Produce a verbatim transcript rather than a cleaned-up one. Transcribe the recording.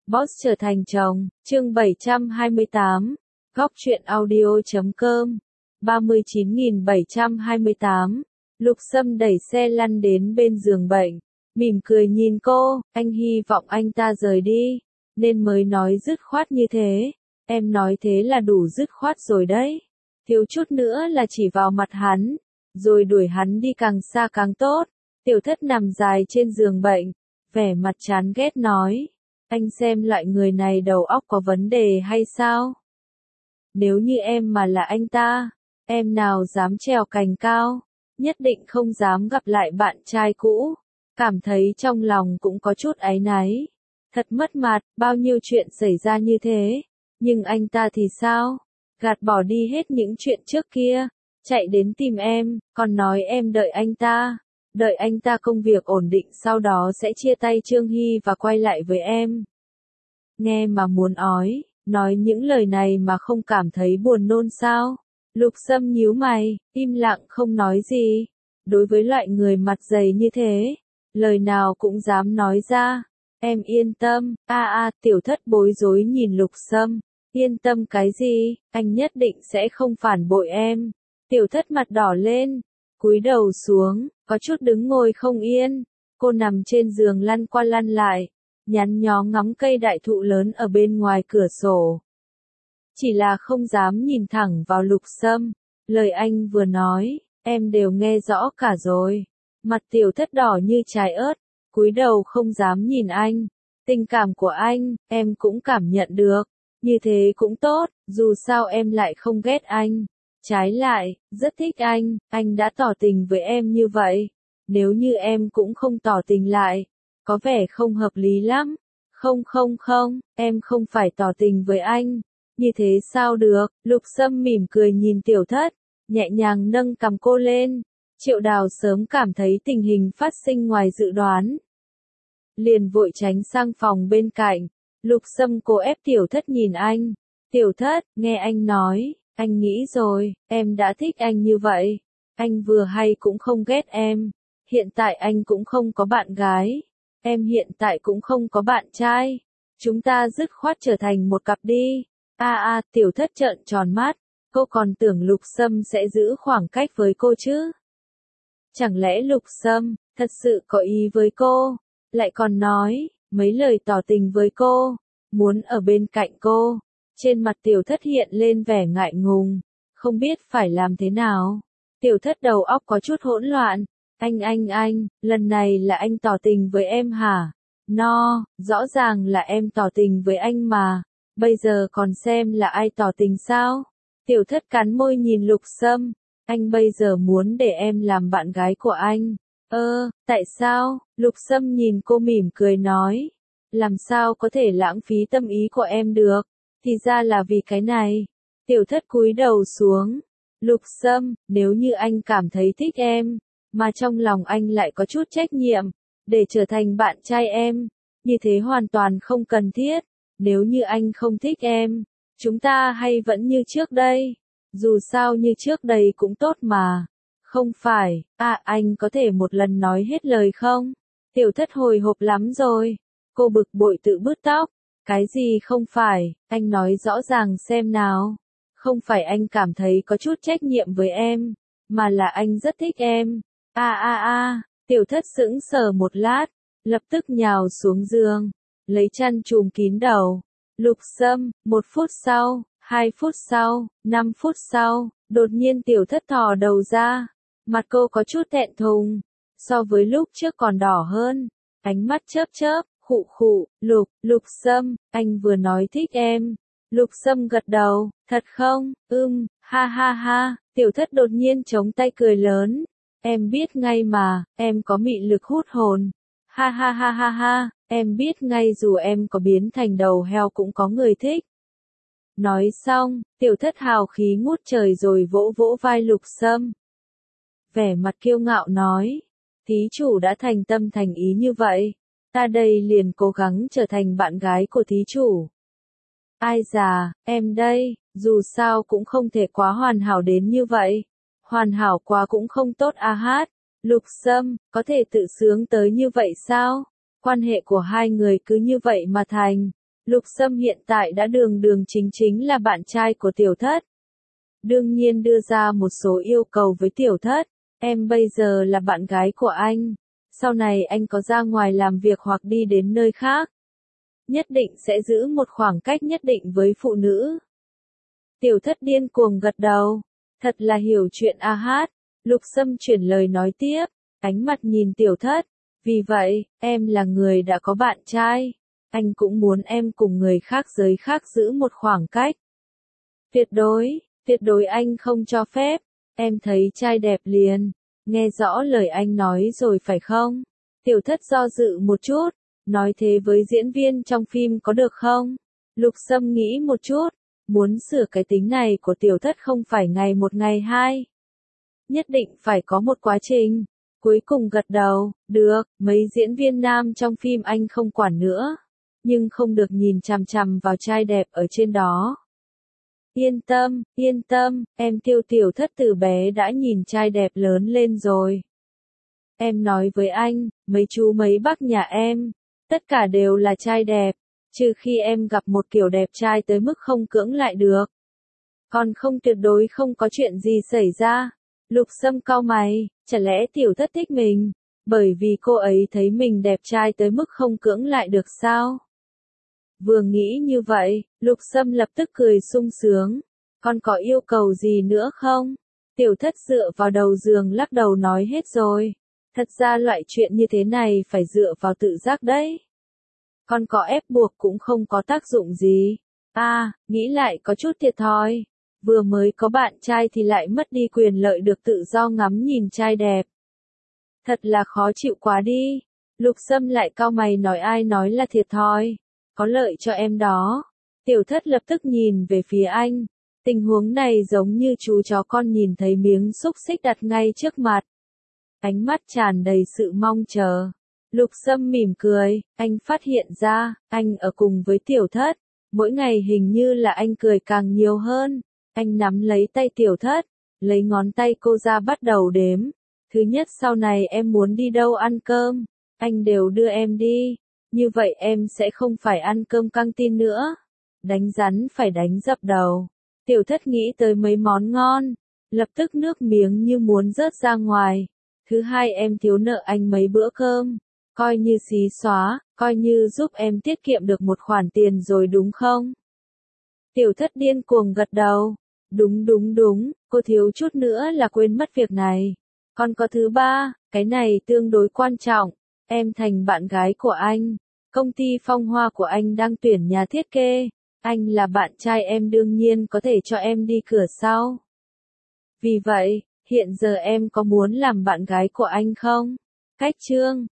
Boss trở thành chồng, chương bảy trăm hai mươi tám, góc truyện audio chấm com, ba mươi chín nghìn bảy trăm hai mươi tám, Lục Sâm đẩy xe lăn đến bên giường bệnh, mỉm cười nhìn cô, anh hy vọng anh ta rời đi, nên mới nói dứt khoát như thế, em nói thế là đủ dứt khoát rồi đấy, thiếu chút nữa là chỉ vào mặt hắn, rồi đuổi hắn đi càng xa càng tốt. Tiểu Thất nằm dài trên giường bệnh, vẻ mặt chán ghét nói. Anh xem loại người này đầu óc có vấn đề hay sao? Nếu như em mà là anh ta, em nào dám trèo cành cao, nhất định không dám gặp lại bạn trai cũ, cảm thấy trong lòng cũng có chút áy náy. Thật mất mặt, bao nhiêu chuyện xảy ra như thế, nhưng anh ta thì sao? Gạt bỏ đi hết những chuyện trước kia, chạy đến tìm em, còn nói em đợi anh ta. Đợi anh ta công việc ổn định sau đó sẽ chia tay Trương Hy và quay lại với em. Nghe mà muốn ói, nói những lời này mà không cảm thấy buồn nôn sao? Lục Sâm nhíu mày, im lặng không nói gì. Đối với loại người mặt dày như thế, lời nào cũng dám nói ra. Em yên tâm, a a Tiểu Thất bối rối nhìn Lục Sâm. Yên tâm cái gì, anh nhất định sẽ không phản bội em. Tiểu Thất mặt đỏ lên. Cúi đầu xuống, có chút đứng ngồi không yên, cô nằm trên giường lăn qua lăn lại, nhắn nhó ngắm cây đại thụ lớn ở bên ngoài cửa sổ. Chỉ là không dám nhìn thẳng vào Lục Sâm, lời anh vừa nói, em đều nghe rõ cả rồi. Mặt Tiểu Thất đỏ như trái ớt, cúi đầu không dám nhìn anh. Tình cảm của anh, em cũng cảm nhận được, như thế cũng tốt, dù sao em lại không ghét anh. Trái lại, rất thích anh, anh đã tỏ tình với em như vậy. Nếu như em cũng không tỏ tình lại, có vẻ không hợp lý lắm. Không không không, em không phải tỏ tình với anh. Như thế sao được, Lục Sâm mỉm cười nhìn Tiểu Thất, nhẹ nhàng nâng cằm cô lên. Triệu Đào sớm cảm thấy tình hình phát sinh ngoài dự đoán. Liền vội tránh sang phòng bên cạnh, Lục Sâm cố ép Tiểu Thất nhìn anh. Tiểu Thất, nghe anh nói. Anh nghĩ rồi, em đã thích anh như vậy. Anh vừa hay cũng không ghét em. Hiện tại anh cũng không có bạn gái. Em hiện tại cũng không có bạn trai. Chúng ta dứt khoát trở thành một cặp đi. A a Tiểu Thất trợn tròn mắt. Cô còn tưởng Lục Sâm sẽ giữ khoảng cách với cô chứ. Chẳng lẽ Lục Sâm thật sự có ý với cô? Lại còn nói mấy lời tỏ tình với cô. Muốn ở bên cạnh cô. Trên mặt Tiểu Thất hiện lên vẻ ngại ngùng, không biết phải làm thế nào. Tiểu Thất đầu óc có chút hỗn loạn. Anh anh anh, lần này là anh tỏ tình với em hả? No, rõ ràng là em tỏ tình với anh mà. Bây giờ còn xem là ai tỏ tình sao? Tiểu Thất cắn môi nhìn Lục Sâm. Anh bây giờ muốn để em làm bạn gái của anh. Ơ, tại sao? Lục Sâm nhìn cô mỉm cười nói. Làm sao có thể lãng phí tâm ý của em được? Thì ra là vì cái này. Tiểu Thất cúi đầu xuống. Lục Sâm, nếu như anh cảm thấy thích em, mà trong lòng anh lại có chút trách nhiệm, để trở thành bạn trai em, như thế hoàn toàn không cần thiết. Nếu như anh không thích em, chúng ta hay vẫn như trước đây. Dù sao như trước đây cũng tốt mà. Không phải, à anh có thể một lần nói hết lời không? Tiểu Thất hồi hộp lắm rồi. Cô bực bội tự bứt tóc. Cái gì không phải, anh nói rõ ràng xem nào. Không phải anh cảm thấy có chút trách nhiệm với em, mà là anh rất thích em. A a a, Tiểu Thất sững sờ một lát, lập tức nhào xuống giường, lấy chăn trùm kín đầu. Lục Sâm, một phút sau, hai phút sau, năm phút sau, đột nhiên Tiểu Thất thò đầu ra. Mặt cô có chút thẹn thùng, so với lúc trước còn đỏ hơn, ánh mắt chớp chớp. Khụ khụ, Lục, Lục Sâm, anh vừa nói thích em. Lục Sâm gật đầu, thật không, ưm, ha ha ha, Tiểu Thất đột nhiên chống tay cười lớn. Em biết ngay mà, em có mị lực hút hồn. Ha ha ha ha ha, em biết ngay dù em có biến thành đầu heo cũng có người thích. Nói xong, Tiểu Thất hào khí ngút trời rồi vỗ vỗ vai Lục Sâm. Vẻ mặt kiêu ngạo nói, thí chủ đã thành tâm thành ý như vậy. Ta đây liền cố gắng trở thành bạn gái của thí chủ. Ai già, em đây, dù sao cũng không thể quá hoàn hảo đến như vậy. Hoàn hảo quá cũng không tốt a hát. Lục Sâm, có thể tự sướng tới như vậy sao? Quan hệ của hai người cứ như vậy mà thành. Lục Sâm hiện tại đã đường đường chính chính là bạn trai của tiểu thất. Đương nhiên đưa ra một số yêu cầu với tiểu thất. Em bây giờ là bạn gái của anh. Sau này anh có ra ngoài làm việc hoặc đi đến nơi khác, nhất định sẽ giữ một khoảng cách nhất định với phụ nữ. Tiểu thất điên cuồng gật đầu. Thật là hiểu chuyện a hát. Lục Sâm chuyển lời nói tiếp. Ánh mặt nhìn tiểu thất. Vì vậy, em là người đã có bạn trai. Anh cũng muốn em cùng người khác giới khác giữ một khoảng cách. Tuyệt đối, tuyệt đối anh không cho phép. Em thấy trai đẹp liền. Nghe rõ lời anh nói rồi phải không? Tiểu thất do dự một chút. Nói thế với diễn viên trong phim có được không? Lục Sâm nghĩ một chút. Muốn sửa cái tính này của tiểu thất không phải ngày một ngày hai. Nhất định phải có một quá trình. Cuối cùng gật đầu. Được, mấy diễn viên nam trong phim anh không quản nữa. Nhưng không được nhìn chằm chằm vào trai đẹp ở trên đó. Yên tâm, yên tâm, em Tiêu tiểu thất từ bé đã nhìn trai đẹp lớn lên rồi. Em nói với anh, mấy chú mấy bác nhà em, tất cả đều là trai đẹp, trừ khi em gặp một kiểu đẹp trai tới mức không cưỡng lại được. Còn không tuyệt đối không có chuyện gì xảy ra. Lục Sâm cau mày, chả lẽ tiểu thất thích mình, bởi vì cô ấy thấy mình đẹp trai tới mức không cưỡng lại được sao? Vừa nghĩ như vậy, Lục Sâm lập tức cười sung sướng. Còn có yêu cầu gì nữa không? Tiểu thất dựa vào đầu giường lắc đầu nói hết rồi. Thật ra loại chuyện như thế này phải dựa vào tự giác đấy. Còn có ép buộc cũng không có tác dụng gì. À, nghĩ lại có chút thiệt thòi. Vừa mới có bạn trai thì lại mất đi quyền lợi được tự do ngắm nhìn trai đẹp. Thật là khó chịu quá đi. Lục Sâm lại cau mày nói ai nói là thiệt thòi. Có lợi cho em đó. Tiểu thất lập tức nhìn về phía anh. Tình huống này giống như chú chó con nhìn thấy miếng xúc xích đặt ngay trước mặt. Ánh mắt tràn đầy sự mong chờ. Lục Sâm mỉm cười, anh phát hiện ra, anh ở cùng với tiểu thất. Mỗi ngày hình như là anh cười càng nhiều hơn. Anh nắm lấy tay tiểu thất, lấy ngón tay cô ra bắt đầu đếm. Thứ nhất sau này em muốn đi đâu ăn cơm, anh đều đưa em đi. Như vậy em sẽ không phải ăn cơm căng tin nữa. Đánh rắn phải đánh dập đầu. Tiểu thất nghĩ tới mấy món ngon. Lập tức nước miếng như muốn rớt ra ngoài. Thứ hai em thiếu nợ anh mấy bữa cơm. Coi như xí xóa, coi như giúp em tiết kiệm được một khoản tiền rồi đúng không? Tiểu thất điên cuồng gật đầu. Đúng đúng đúng, cô thiếu chút nữa là quên mất việc này. Còn có thứ ba, cái này tương đối quan trọng. Em thành bạn gái của anh. Công ty Phong Hoa của anh đang tuyển nhà thiết kế. Anh là bạn trai em đương nhiên có thể cho em đi cửa sau. Vì vậy, hiện giờ em có muốn làm bạn gái của anh không? Cách chương